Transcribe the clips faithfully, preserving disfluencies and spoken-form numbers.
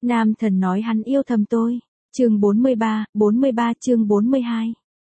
Nam thần nói hắn yêu thầm tôi. Chương bốn mươi ba, bốn mươi ba chương bốn mươi hai.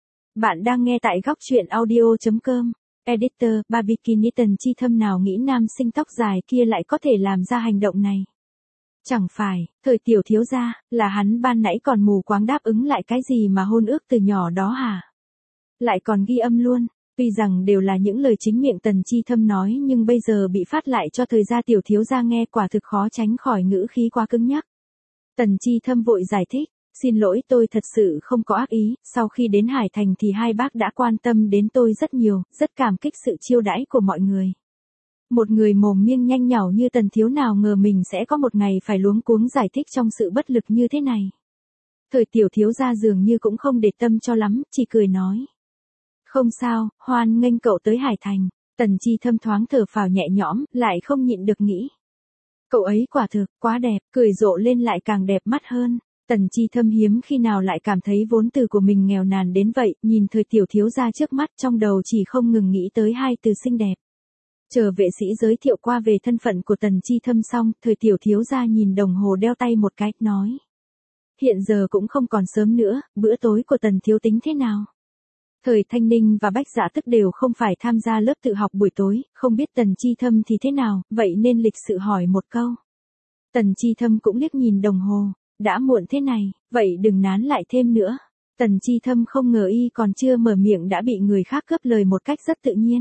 Bạn đang nghe tại góc truyện audio chấm com. Editor, Barbikini Tần Chi Thâm nào nghĩ nam sinh tóc dài kia lại có thể làm ra hành động này. Chẳng phải, thời tiểu thiếu gia, là hắn ban nãy còn mù quáng đáp ứng lại cái gì mà hôn ước từ nhỏ đó hả? Lại còn ghi âm luôn. Tuy rằng đều là những lời chính miệng Tần Chi Thâm nói nhưng bây giờ bị phát lại cho thời gia tiểu thiếu gia nghe quả thực khó tránh khỏi ngữ khí quá cứng nhắc. Tần Chi Thâm vội giải thích, xin lỗi tôi thật sự không có ác ý, sau khi đến Hải Thành thì hai bác đã quan tâm đến tôi rất nhiều, rất cảm kích sự chiêu đãi của mọi người. Một người mồm miêng nhanh nhảu như Tần thiếu nào ngờ mình sẽ có một ngày phải luống cuống giải thích trong sự bất lực như thế này. Thời tiểu thiếu gia dường như cũng không để tâm cho lắm, chỉ cười nói. Không sao, hoan nghênh cậu tới Hải Thành. Tần Chi Thâm thoáng thở phào nhẹ nhõm, lại không nhịn được nghĩ. Cậu ấy quả thực, quá đẹp, cười rộ lên lại càng đẹp mắt hơn. Tần Chi Thâm hiếm khi nào lại cảm thấy vốn từ của mình nghèo nàn đến vậy, nhìn thời tiểu thiếu gia trước mắt trong đầu chỉ không ngừng nghĩ tới hai từ xinh đẹp. Chờ vệ sĩ giới thiệu qua về thân phận của Tần Chi Thâm xong, thời tiểu thiếu gia nhìn đồng hồ đeo tay một cái, nói. Hiện giờ cũng không còn sớm nữa, bữa tối của Tần thiếu tính thế nào? Thời Thanh Ninh và Bách Dạ Tức đều không phải tham gia lớp tự học buổi tối, không biết Tần Chi Thâm thì thế nào, vậy nên lịch sự hỏi một câu. Tần Chi Thâm cũng liếc nhìn đồng hồ, đã muộn thế này, vậy đừng nán lại thêm nữa. Tần Chi Thâm không ngờ y còn chưa mở miệng đã bị người khác cướp lời một cách rất tự nhiên.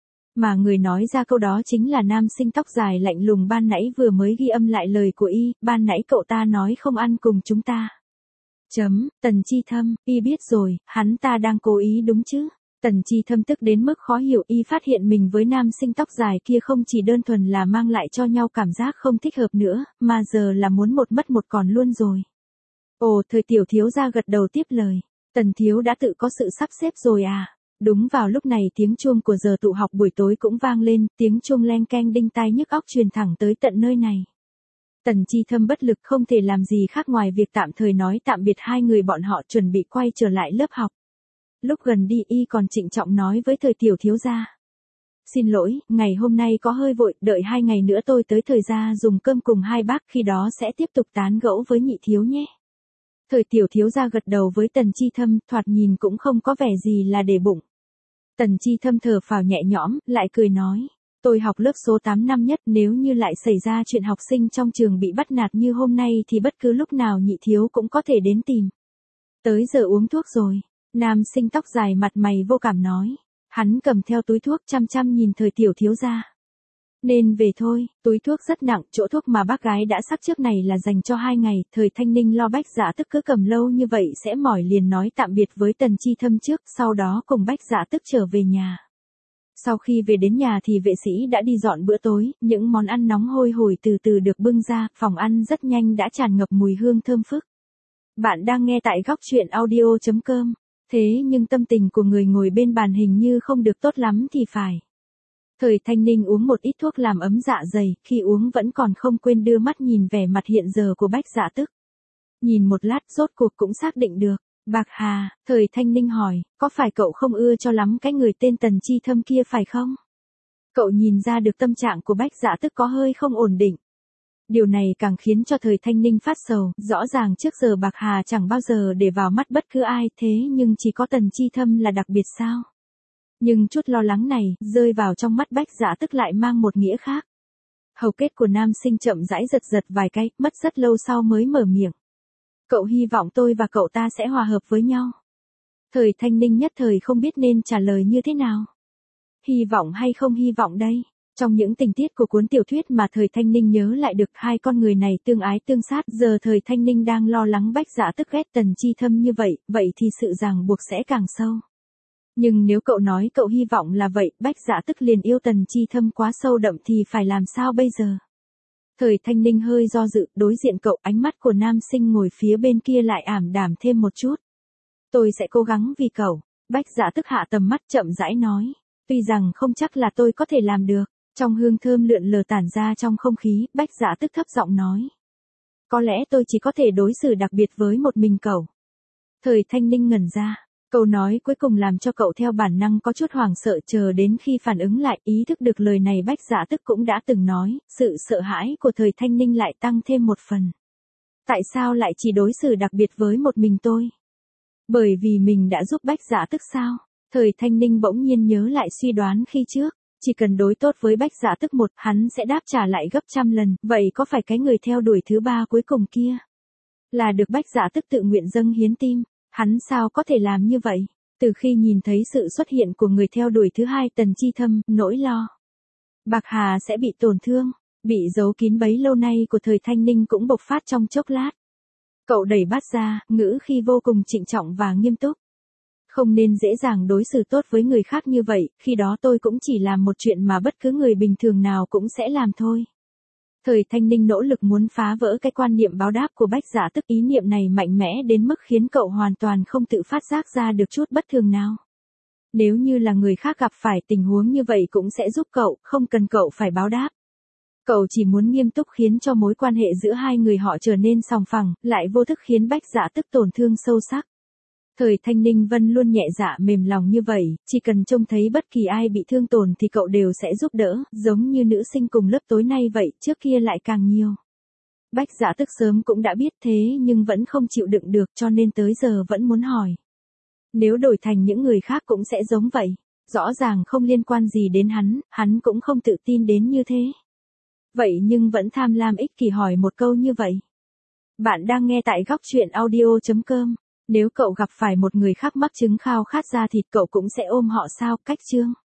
Mà người nói ra câu đó chính là nam sinh tóc dài lạnh lùng ban nãy vừa mới ghi âm lại lời của y, ban nãy cậu ta nói không ăn cùng chúng ta. Chấm, Tần Chi Thâm, y biết rồi, hắn ta đang cố ý đúng chứ. Tần Chi Thâm tức đến mức khó hiểu, y phát hiện mình với nam sinh tóc dài kia không chỉ đơn thuần là mang lại cho nhau cảm giác không thích hợp nữa, mà giờ là muốn một mất một còn luôn rồi. Ồ, thời tiểu thiếu gia gật đầu tiếp lời. Tần thiếu đã tự có sự sắp xếp rồi à? Đúng vào lúc này tiếng chuông của giờ tụ học buổi tối cũng vang lên, tiếng chuông leng keng đinh tai nhức óc truyền thẳng tới tận nơi này. Tần Chi Thâm bất lực không thể làm gì khác ngoài việc tạm thời nói tạm biệt hai người bọn họ chuẩn bị quay trở lại lớp học. Lúc gần đi y còn trịnh trọng nói với thời tiểu thiếu gia. Xin lỗi, ngày hôm nay có hơi vội, đợi hai ngày nữa tôi tới thời gia dùng cơm cùng hai bác khi đó sẽ tiếp tục tán gẫu với nhị thiếu nhé. Thời tiểu thiếu gia gật đầu với Tần Chi Thâm, thoạt nhìn cũng không có vẻ gì là để bụng. Tần Chi Thâm thở phào nhẹ nhõm, lại cười nói. Tôi học lớp số tám năm nhất, nếu như lại xảy ra chuyện học sinh trong trường bị bắt nạt như hôm nay thì bất cứ lúc nào nhị thiếu cũng có thể đến tìm. Tới giờ uống thuốc rồi. Nam sinh tóc dài mặt mày vô cảm nói. Hắn cầm theo túi thuốc chăm chăm nhìn thời tiểu thiếu gia. Nên về thôi, túi thuốc rất nặng, chỗ thuốc mà bác gái đã sắc trước này là dành cho hai ngày, thời Thanh Ninh lo Bách Dạ Tức cứ cầm lâu như vậy sẽ mỏi liền nói tạm biệt với Tần Chi Thâm trước, sau đó cùng Bách Dạ Tức trở về nhà. Sau khi về đến nhà thì vệ sĩ đã đi dọn bữa tối, những món ăn nóng hôi hổi từ từ được bưng ra, phòng ăn rất nhanh đã tràn ngập mùi hương thơm phức. Bạn đang nghe tại góc truyện audio chấm com, thế nhưng tâm tình của người ngồi bên bàn hình như không được tốt lắm thì phải. Thời Thanh Ninh uống một ít thuốc làm ấm dạ dày, khi uống vẫn còn không quên đưa mắt nhìn vẻ mặt hiện giờ của Bách Dạ Tức. Nhìn một lát rốt cuộc cũng xác định được. Bạc Hà, thời Thanh Ninh hỏi, có phải cậu không ưa cho lắm cái người tên Tần Chi Thâm kia phải không? Cậu nhìn ra được tâm trạng của Bách Dạ Tức có hơi không ổn định. Điều này càng khiến cho thời Thanh Ninh phát sầu, rõ ràng trước giờ Bạc Hà chẳng bao giờ để vào mắt bất cứ ai thế nhưng chỉ có Tần Chi Thâm là đặc biệt sao? Nhưng chút lo lắng này, rơi vào trong mắt Bách Dạ Tức lại mang một nghĩa khác. Hầu kết của nam sinh chậm rãi giật giật vài cái, mất rất lâu sau mới mở miệng. Cậu hy vọng tôi và cậu ta sẽ hòa hợp với nhau. Thời Thanh Ninh nhất thời không biết nên trả lời như thế nào. Hy vọng hay không hy vọng đây? Trong những tình tiết của cuốn tiểu thuyết mà thời Thanh Ninh nhớ lại được hai con người này tương ái tương sát, giờ thời Thanh Ninh đang lo lắng Bách Dạ Tức ghét Tần Chi Thâm như vậy, vậy thì sự ràng buộc sẽ càng sâu. Nhưng nếu cậu nói cậu hy vọng là vậy, Bách Dạ Tức liền yêu Tần Chi Thâm quá sâu đậm thì phải làm sao bây giờ? Thời Thanh Ninh hơi do dự, đối diện cậu, ánh mắt của nam sinh ngồi phía bên kia lại ảm đạm thêm một chút. Tôi sẽ cố gắng vì cậu. Bách Dạ Tức hạ tầm mắt chậm rãi nói. Tuy rằng không chắc là tôi có thể làm được. Trong hương thơm lượn lờ tản ra trong không khí, Bách Dạ Tức thấp giọng nói. Có lẽ tôi chỉ có thể đối xử đặc biệt với một mình cậu. Thời Thanh Ninh ngẩn ra. Câu nói cuối cùng làm cho cậu theo bản năng có chút hoảng sợ, chờ đến khi phản ứng lại, ý thức được lời này Bách Dạ Tức cũng đã từng nói, sự sợ hãi của thời Thanh Ninh lại tăng thêm một phần. Tại sao lại chỉ đối xử đặc biệt với một mình tôi? Bởi vì mình đã giúp Bách Dạ Tức sao? Thời Thanh Ninh bỗng nhiên nhớ lại suy đoán khi trước. Chỉ cần đối tốt với Bách Dạ Tức một, hắn sẽ đáp trả lại gấp trăm lần. Vậy có phải cái người theo đuổi thứ ba cuối cùng kia là được Bách Dạ Tức tự nguyện dâng hiến tim? Hắn sao có thể làm như vậy? Từ khi nhìn thấy sự xuất hiện của người theo đuổi thứ hai Tần Chi Thâm, nỗi lo Bạc Hà sẽ bị tổn thương, bị giấu kín bấy lâu nay của Thời Thanh Ninh cũng bộc phát trong chốc lát. Cậu đẩy bát ra, ngữ khi vô cùng trịnh trọng và nghiêm túc. Không nên dễ dàng đối xử tốt với người khác như vậy, khi đó tôi cũng chỉ làm một chuyện mà bất cứ người bình thường nào cũng sẽ làm thôi. Thời Thanh Ninh nỗ lực muốn phá vỡ cái quan niệm báo đáp của Bách Dạ Tức, ý niệm này mạnh mẽ đến mức khiến cậu hoàn toàn không tự phát giác ra được chút bất thường nào. Nếu như là người khác gặp phải tình huống như vậy cũng sẽ giúp cậu, không cần cậu phải báo đáp. Cậu chỉ muốn nghiêm túc khiến cho mối quan hệ giữa hai người họ trở nên sòng phẳng, lại vô thức khiến Bách Dạ Tức tổn thương sâu sắc. Thời Thanh Ninh Vân luôn nhẹ dạ mềm lòng như vậy, chỉ cần trông thấy bất kỳ ai bị thương tổn thì cậu đều sẽ giúp đỡ, giống như nữ sinh cùng lớp tối nay vậy, trước kia lại càng nhiều. Bách Dạ Tức sớm cũng đã biết thế nhưng vẫn không chịu đựng được cho nên tới giờ vẫn muốn hỏi. Nếu đổi thành những người khác cũng sẽ giống vậy, rõ ràng không liên quan gì đến hắn, hắn cũng không tự tin đến như thế. Vậy nhưng vẫn tham lam ích kỷ hỏi một câu như vậy. Bạn đang nghe tại góc truyện audio chấm com. Nếu cậu gặp phải một người khác mắc chứng khao khát da thịt cậu cũng sẽ ôm họ sao? Cách chương